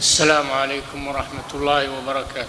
السلام عليكم ورحمة الله وبركاته.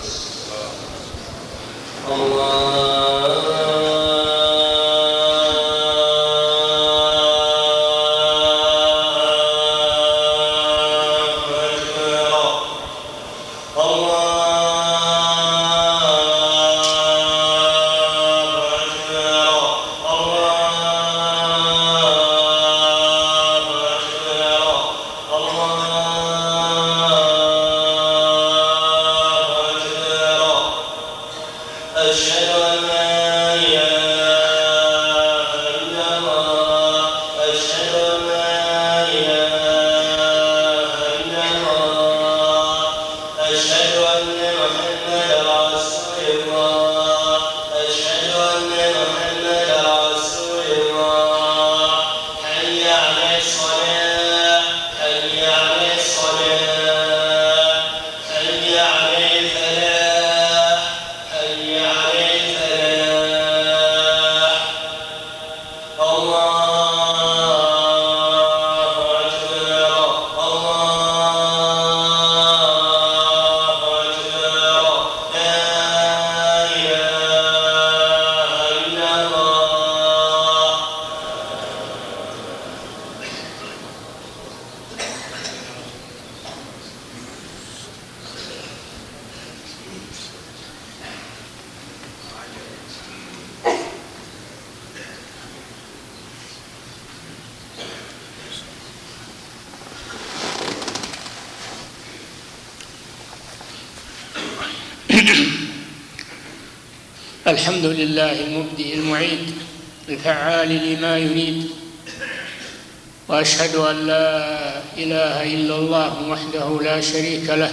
الحمد لله المبدئ المعيد الفعال لما يريد، وأشهد أن لا إله إلا الله وحده لا شريك له،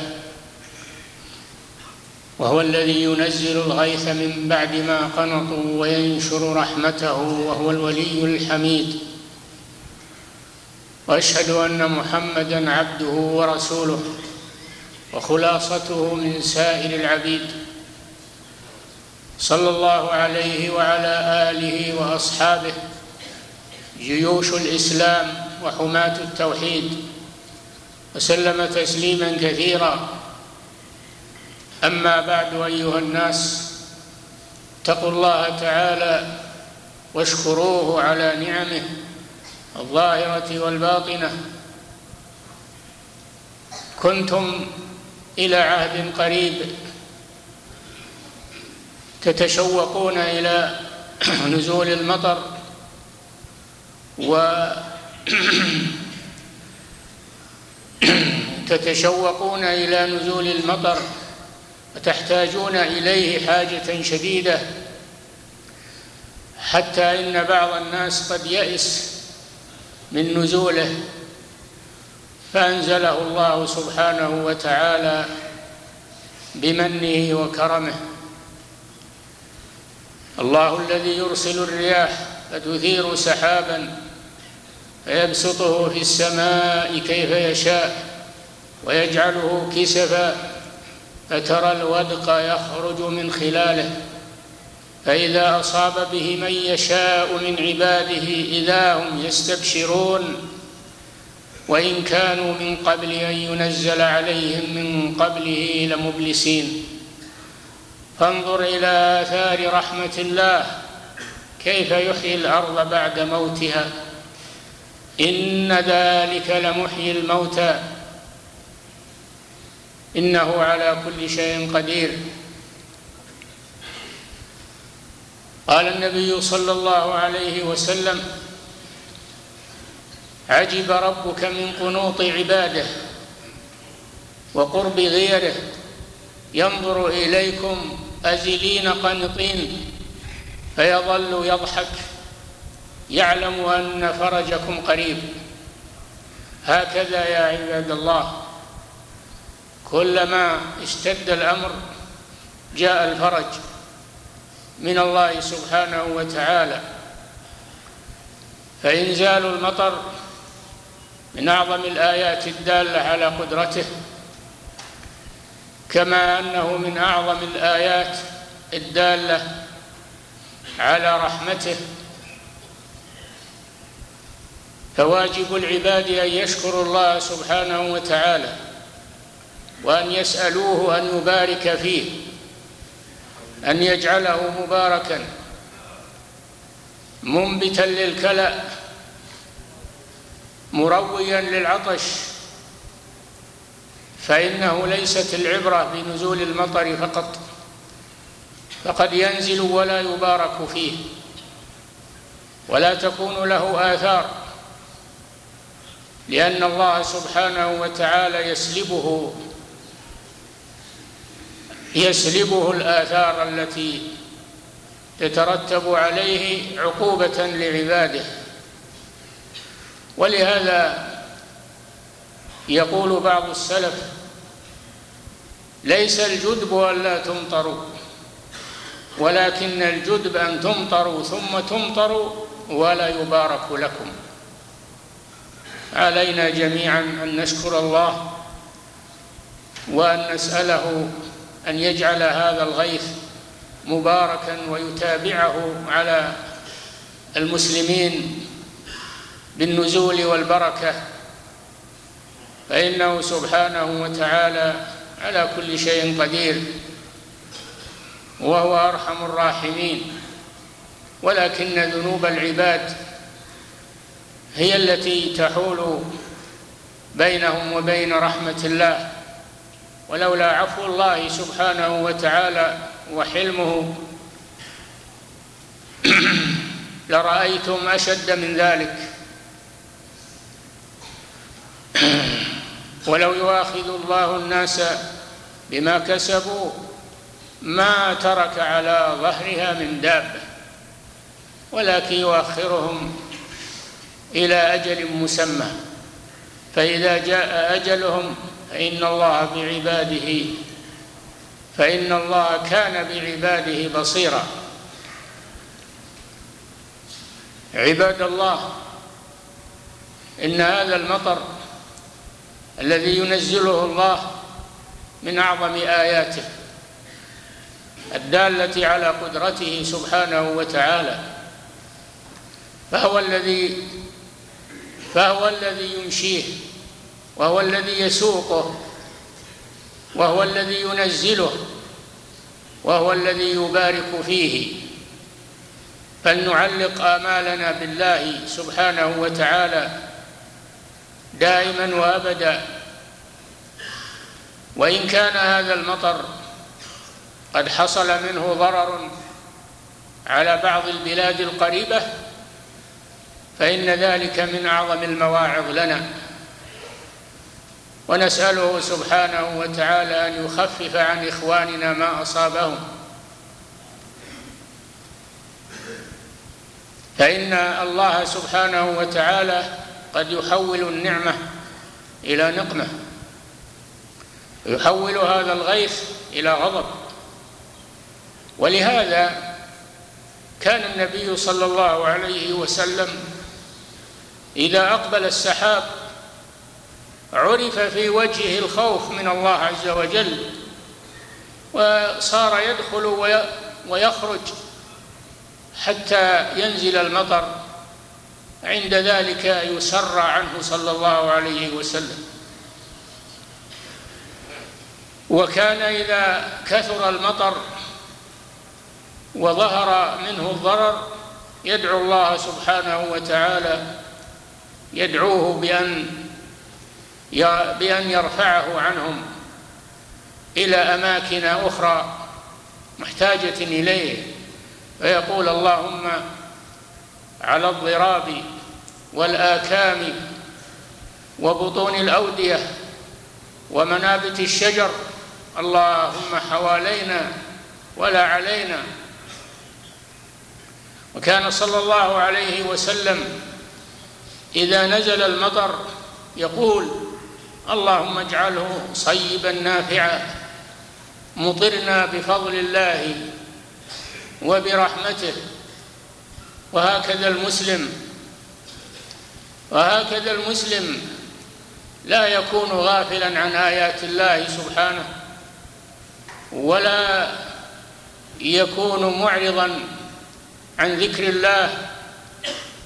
وهو الذي ينزل الغيث من بعد ما قنطوا وينشر رحمته، وهو الولي الحميد. وأشهد أن محمدًا عبده ورسوله وخلاصته من سائر العبيد، صلى الله عليه وعلى آله وأصحابه جيوش الإسلام وحماة التوحيد، وسلم تسليما كثيرا. أما بعد، أيها الناس، اتقوا الله تعالى واشكروه على نعمه الظاهرة والباطنة. كنتم إلى عهد قريب تتشوقون إلى نزول المطر وتحتاجون إليه حاجة شديدة، حتى إن بعض الناس قد يئس من نزوله، فأنزله الله سبحانه وتعالى بمنه وكرمه. الله الذي يرسل الرياح فتثير سحابا فيبسطه في السماء كيف يشاء ويجعله كسفا فترى الودق يخرج من خلاله، فإذا أصاب به من يشاء من عباده إذا هم يستبشرون، وإن كانوا من قبل أن ينزل عليهم من قبله لمبلسين. فانظر إلى آثار رحمة الله كيف يحيي الأرض بعد موتها، إن ذلك لمحيي الموتى إنه على كل شيء قدير. قال النبي صلى الله عليه وسلم: عجب ربك من قنوط عباده وقرب غيره، ينظر إليكم أزلين قنطين فيظل يضحك، يعلم أن فرجكم قريب. هكذا يا عباد الله، كلما اشتد الأمر جاء الفرج من الله سبحانه وتعالى. فإنزال المطر من أعظم الآيات الدالة على قدرته، كما أنه من أعظم الآيات الدالة على رحمته. فواجب العباد أن يشكروا الله سبحانه وتعالى وأن يسألوه أن يبارك فيه، أن يجعله مباركا منبتا للكلأ مرويا للعطش، فإنه ليست العبرة بنزول المطر فقط، فقد ينزل ولا يبارك فيه ولا تكون له آثار، لأن الله سبحانه وتعالى يسلبه الآثار التي تترتب عليه عقوبة لعباده. ولهذا يقول بعض السلف: ليس الجدب أن لا تمطروا، ولكن الجدب أن تمطروا ثم تمطروا ولا يبارك لكم. علينا جميعا أن نشكر الله وأن نسأله أن يجعل هذا الغيث مباركا ويتابعه على المسلمين بالنزول والبركة، فإنه سبحانه وتعالى على كل شيء قدير وهو أرحم الراحمين. ولكن ذنوب العباد هي التي تحول بينهم وبين رحمة الله، ولولا عفو الله سبحانه وتعالى وحلمه لرأيتم أشد من ذلك. ولو يؤاخذ الله الناس بما كسبوا ما ترك على ظهرها من دابة، ولكن يؤخرهم إلى أجل مسمى، فإذا جاء أجلهم فإن الله كان بعباده بصيرا. عباد الله، إن هذا المطر الذي ينزله الله من أعظم آياته الدالة على قدرته سبحانه وتعالى، فهو الذي يمشيه، وهو الذي يسوقه، وهو الذي ينزله، وهو الذي يبارك فيه. فلنعلق آمالنا بالله سبحانه وتعالى دائما وأبدا. وإن كان هذا المطر قد حصل منه ضرر على بعض البلاد القريبة، فإن ذلك من أعظم المواعظ لنا، ونسأله سبحانه وتعالى أن يخفف عن إخواننا ما أصابهم، فإن الله سبحانه وتعالى قد يحول النعمة إلى نقمة، يحول هذا الغيث إلى غضب. ولهذا كان النبي صلى الله عليه وسلم إذا أقبل السحاب عرف في وجهه الخوف من الله عز وجل، وصار يدخل ويخرج حتى ينزل المطر، عند ذلك يسرى عنه صلى الله عليه وسلم. وكان إذا كثر المطر وظهر منه الضرر يدعو الله سبحانه وتعالى، يدعوه بأن يرفعه عنهم إلى أماكن أخرى محتاجة إليه، فيقول: اللهم على الضراب والآكام وبطون الأودية ومنابت الشجر، اللهم حوالينا ولا علينا. وكان صلى الله عليه وسلم إذا نزل المطر يقول: اللهم اجعله صيبا نافعا، مطرنا بفضل الله وبرحمته. وهكذا المسلم لا يكون غافلا عن آيات الله سبحانه، ولا يكون معرضا عن ذكر الله،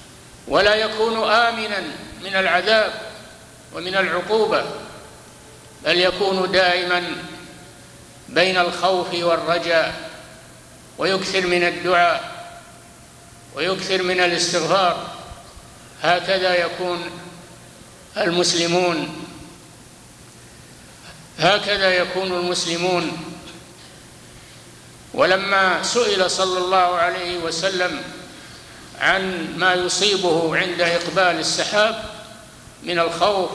ولا يكون آمنا من العذاب ومن العقوبة، بل يكون دائما بين الخوف والرجاء، ويكثر من الدعاء ويكثر من الاستغفار. هكذا يكون المسلمون، هكذا يكون المسلمون. ولما سئل صلى الله عليه وسلم عن ما يصيبه عند إقبال السحاب من الخوف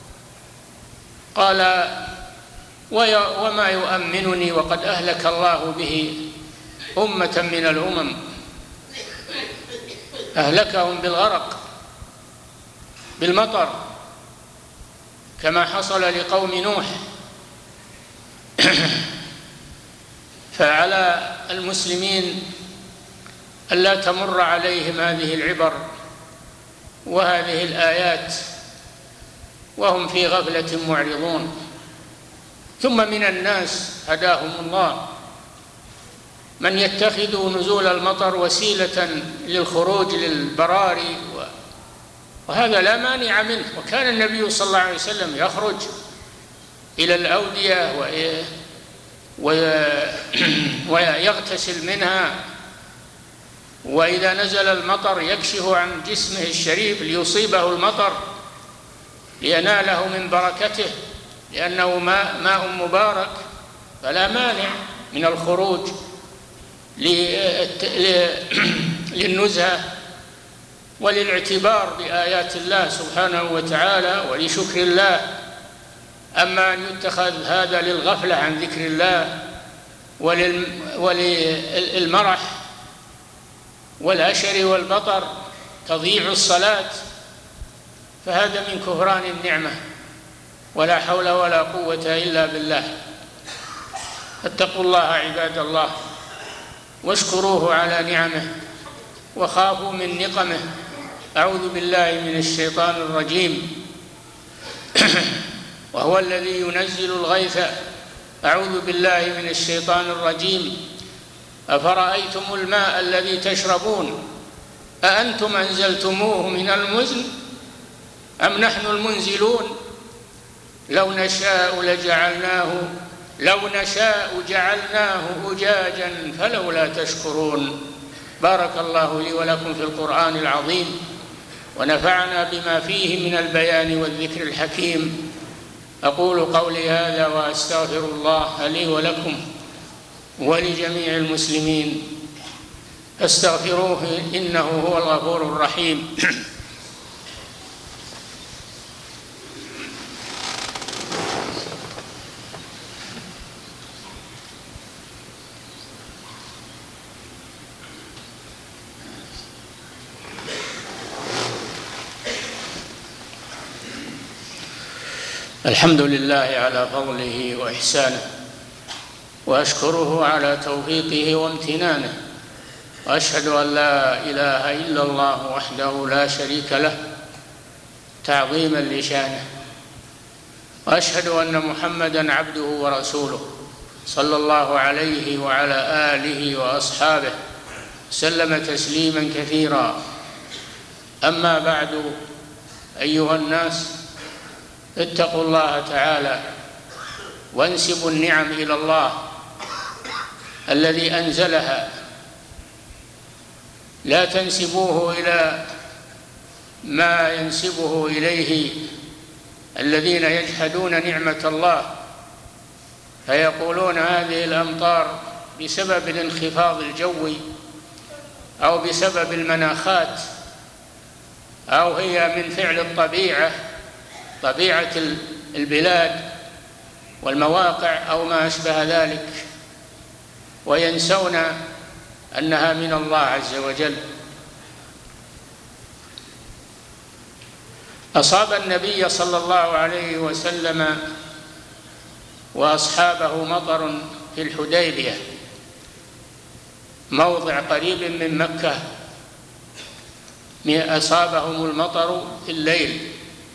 قال: وما يؤمنني وقد أهلك الله به أمة من الأمم، أهلكهم بالغرق بالمطر كما حصل لقوم نوح. فعلى المسلمين ألا تمر عليهم هذه العبر وهذه الآيات وهم في غفلة معرضون. ثم من الناس هداهم الله من يتخذ نزول المطر وسيلة للخروج للبراري، وهذا لا مانع منه. وكان النبي صلى الله عليه وسلم يخرج إلى الأودية ويغتسل منها، وإذا نزل المطر يكشف عن جسمه الشريف ليصيبه المطر ليناله من بركته، لأنه ماء مبارك، فلا مانع من الخروج للنزهة وللاعتبار بآيات الله سبحانه وتعالى ولشكر الله. أما أن يتخذ هذا للغفلة عن ذكر الله وللمرح والأشر والبطر تضييع الصلاة، فهذا من كفران النعمة، ولا حول ولا قوة إلا بالله. اتقوا الله عباد الله واشكروه على نعمه وخافوا من نقمه. أعوذ بالله من الشيطان الرجيم. وهو الذي ينزل الغيث. أعوذ بالله من الشيطان الرجيم. أفرأيتم الماء الذي تشربون أأنتم أنزلتموه من المزن أم نحن المنزلون لو نشاء جعلناه أجاجا فلولا تشكرون. بارك الله لي ولكم في القرآن العظيم، ونفعنا بما فيه من البيان والذكر الحكيم. أقول قولي هذا وأستغفر الله لي ولكم ولجميع المسلمين، فاستغفروه إنه هو الغفور الرحيم. الحمد لله على فضله وإحسانه، وأشكره على توفيقه وامتنانه، وأشهد أن لا إله إلا الله وحده لا شريك له تعظيما لشانه، وأشهد أن محمدًا عبده ورسوله صلى الله عليه وعلى آله وأصحابه سلم تسليما كثيرا. أما بعد، أيها الناس، اتقوا الله تعالى وانسبوا النعم إلى الله الذي أنزلها، لا تنسبوه إلى ما ينسبه إليه الذين يجحدون نعمة الله، فيقولون هذه الأمطار بسبب الانخفاض الجوي أو بسبب المناخات أو هي من فعل الطبيعة، طبيعة البلاد والمواقع أو ما أشبه ذلك، وينسون أنها من الله عز وجل. أصاب النبي صلى الله عليه وسلم وأصحابه مطر في الحديبية، موضع قريب من مكة، أصابهم المطر في الليل،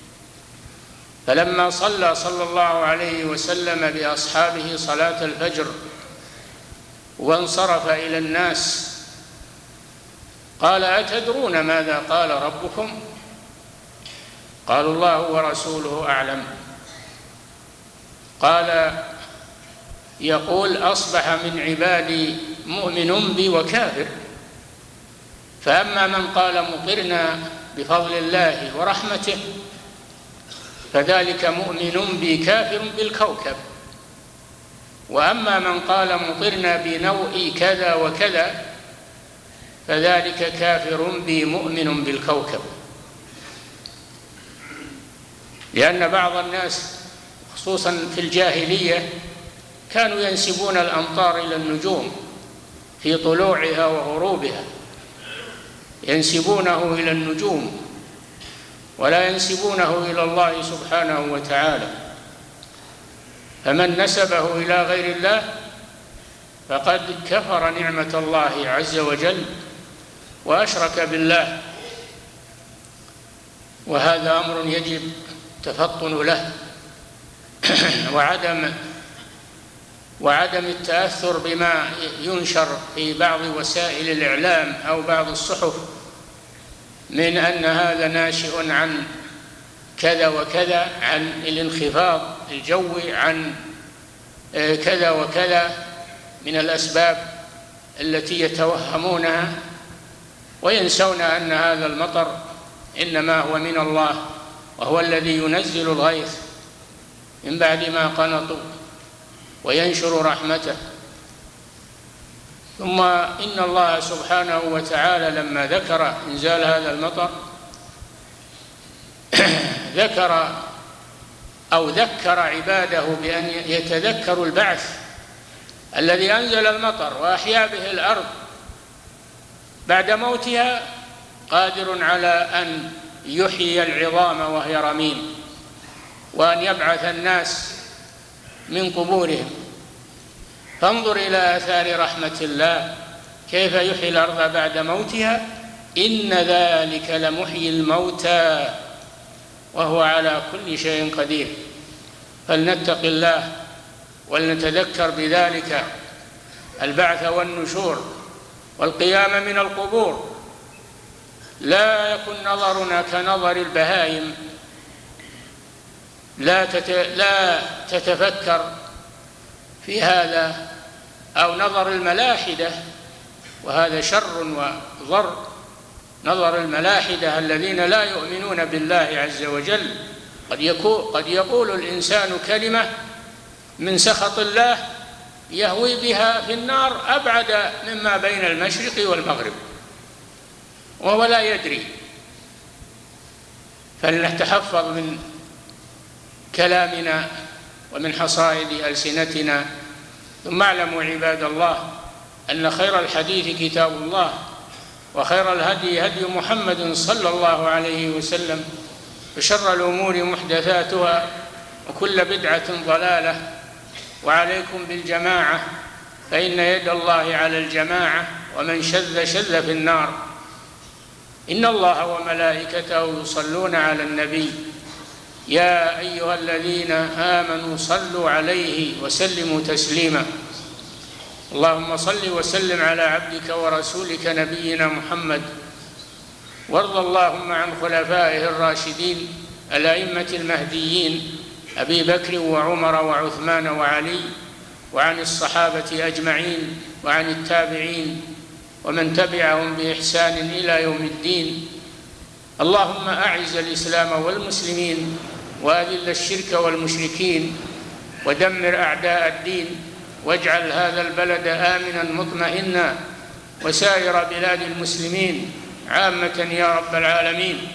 فلما صلى الله عليه وسلم بأصحابه صلاة الفجر وانصرف إلى الناس قال: أتدرون ماذا قال ربكم؟ قالوا: الله ورسوله أعلم. قال يقول أصبح من عبادي مؤمن بي وكافر. فأما من قال مطرنا بفضل الله ورحمته فذلك مؤمن بي كافر بالكوكب، وأما من قال مطرنا بنوء كذا وكذا فذلك كافر بي مؤمن بالكوكب. لأن بعض الناس خصوصا في الجاهلية كانوا ينسبون الأمطار إلى النجوم في طلوعها وغروبها، ينسبونه إلى النجوم ولا ينسبونه إلى الله سبحانه وتعالى. فمن نسبه إلى غير الله فقد كفر نعمة الله عز وجل وأشرك بالله، وهذا أمر يجب التفطن له وعدم التأثر بما ينشر في بعض وسائل الإعلام أو بعض الصحف من أن هذا ناشئ عن كذا وكذا، عن الانخفاض الجوي، عن كذا وكذا من الأسباب التي يتوهمونها، وينسون أن هذا المطر إنما هو من الله، وهو الذي ينزل الغيث من بعد ما قنطوا وينشر رحمته. ثم إن الله سبحانه وتعالى لما ذكر إنزال هذا المطر ذكر عباده بأن يتذكروا البعث الذي أنزل المطر وأحيا به الأرض بعد موتها، قادر على أن يحيي العظام وهي رميم، وأن يبعث الناس من قبورهم. فانظر إلى آثار رحمة الله كيف يحيي الأرض بعد موتها، إن ذلك لمحيي الموتى وهو على كل شيء قدير. فلنتق الله ولنتذكر بذلك البعث والنشور والقيام من القبور. لا يكن نظرنا كنظر البهائم، لا تتفكر في هذا، أو نظر الملاحدة، وهذا شر وضر. نظر الملاحدة الذين لا يؤمنون بالله عز وجل، قد يقول الإنسان كلمة من سخط الله يهوي بها في النار أبعد مما بين المشرق والمغرب وهو لا يدري. فلنتحفظ من كلامنا ومن حصائد ألسنتنا. ثم اعلموا عباد الله أن خير الحديث كتاب الله، وخير الهدي هدي محمد صلى الله عليه وسلم، وشر الأمور محدثاتها، وكل بدعة ضلالة. وعليكم بالجماعة، فإن يد الله على الجماعة، ومن شذ في النار. إن الله وملائكته يصلون على النبي، يا أيها الذين آمنوا صلوا عليه وسلموا تسليما. اللهم صل وسلم على عبدك ورسولك نبينا محمد، وارض اللهم عن خلفائه الراشدين الأئمة المهديين أبي بكر وعمر وعثمان وعلي، وعن الصحابة أجمعين، وعن التابعين ومن تبعهم بإحسان إلى يوم الدين. اللهم أعز الإسلام والمسلمين، وأذل الشرك والمشركين، ودمر أعداء الدين، واجعل هذا البلد آمنا مطمئنا، وسائر بلاد المسلمين عامة يا رب العالمين.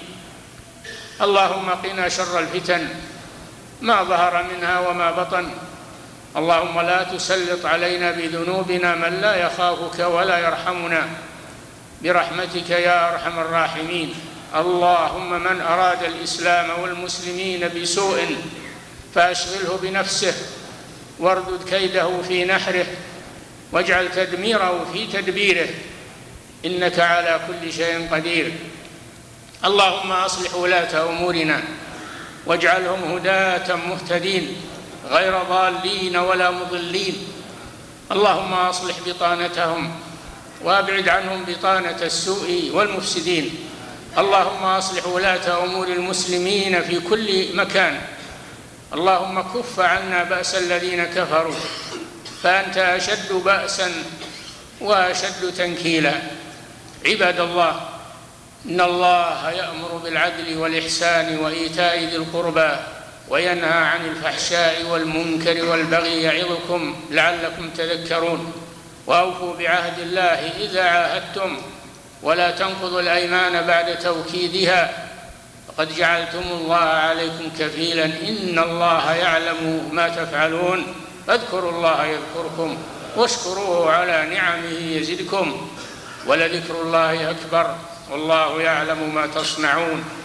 اللهم قنا شر الفتن ما ظهر منها وما بطن. اللهم لا تسلط علينا بذنوبنا من لا يخافك ولا يرحمنا برحمتك يا أرحم الراحمين. اللهم من أراد الإسلام والمسلمين بسوء فأشغله بنفسه، واردد كيده في نحره، واجعل تدميره في تدبيره، إنك على كل شيء قدير. اللهم أصلح ولاة أمورنا، واجعلهم هداة مهتدين غير ضالين ولا مضلين. اللهم أصلح بطانتهم، وأبعد عنهم بطانة السوء والمفسدين. اللهم أصلح ولاة أمور المسلمين في كل مكان، اللهم كف عنا بأس الذين كفروا فأنت أشد بأسا وأشد تنكيلا. عباد الله، إن الله يأمر بالعدل والإحسان وإيتاء ذي القربى وينهى عن الفحشاء والمنكر والبغي يعظكم لعلكم تذكرون. وأوفوا بعهد الله إذا عاهدتم ولا تنقضوا الأيمان بعد توكيدها فقد جعلتم الله عليكم كفيلا إن الله يعلم ما تفعلون. فاذكروا الله يذكركم واشكروه على نعمه يزدكم ولذكر الله أكبر والله يعلم ما تصنعون.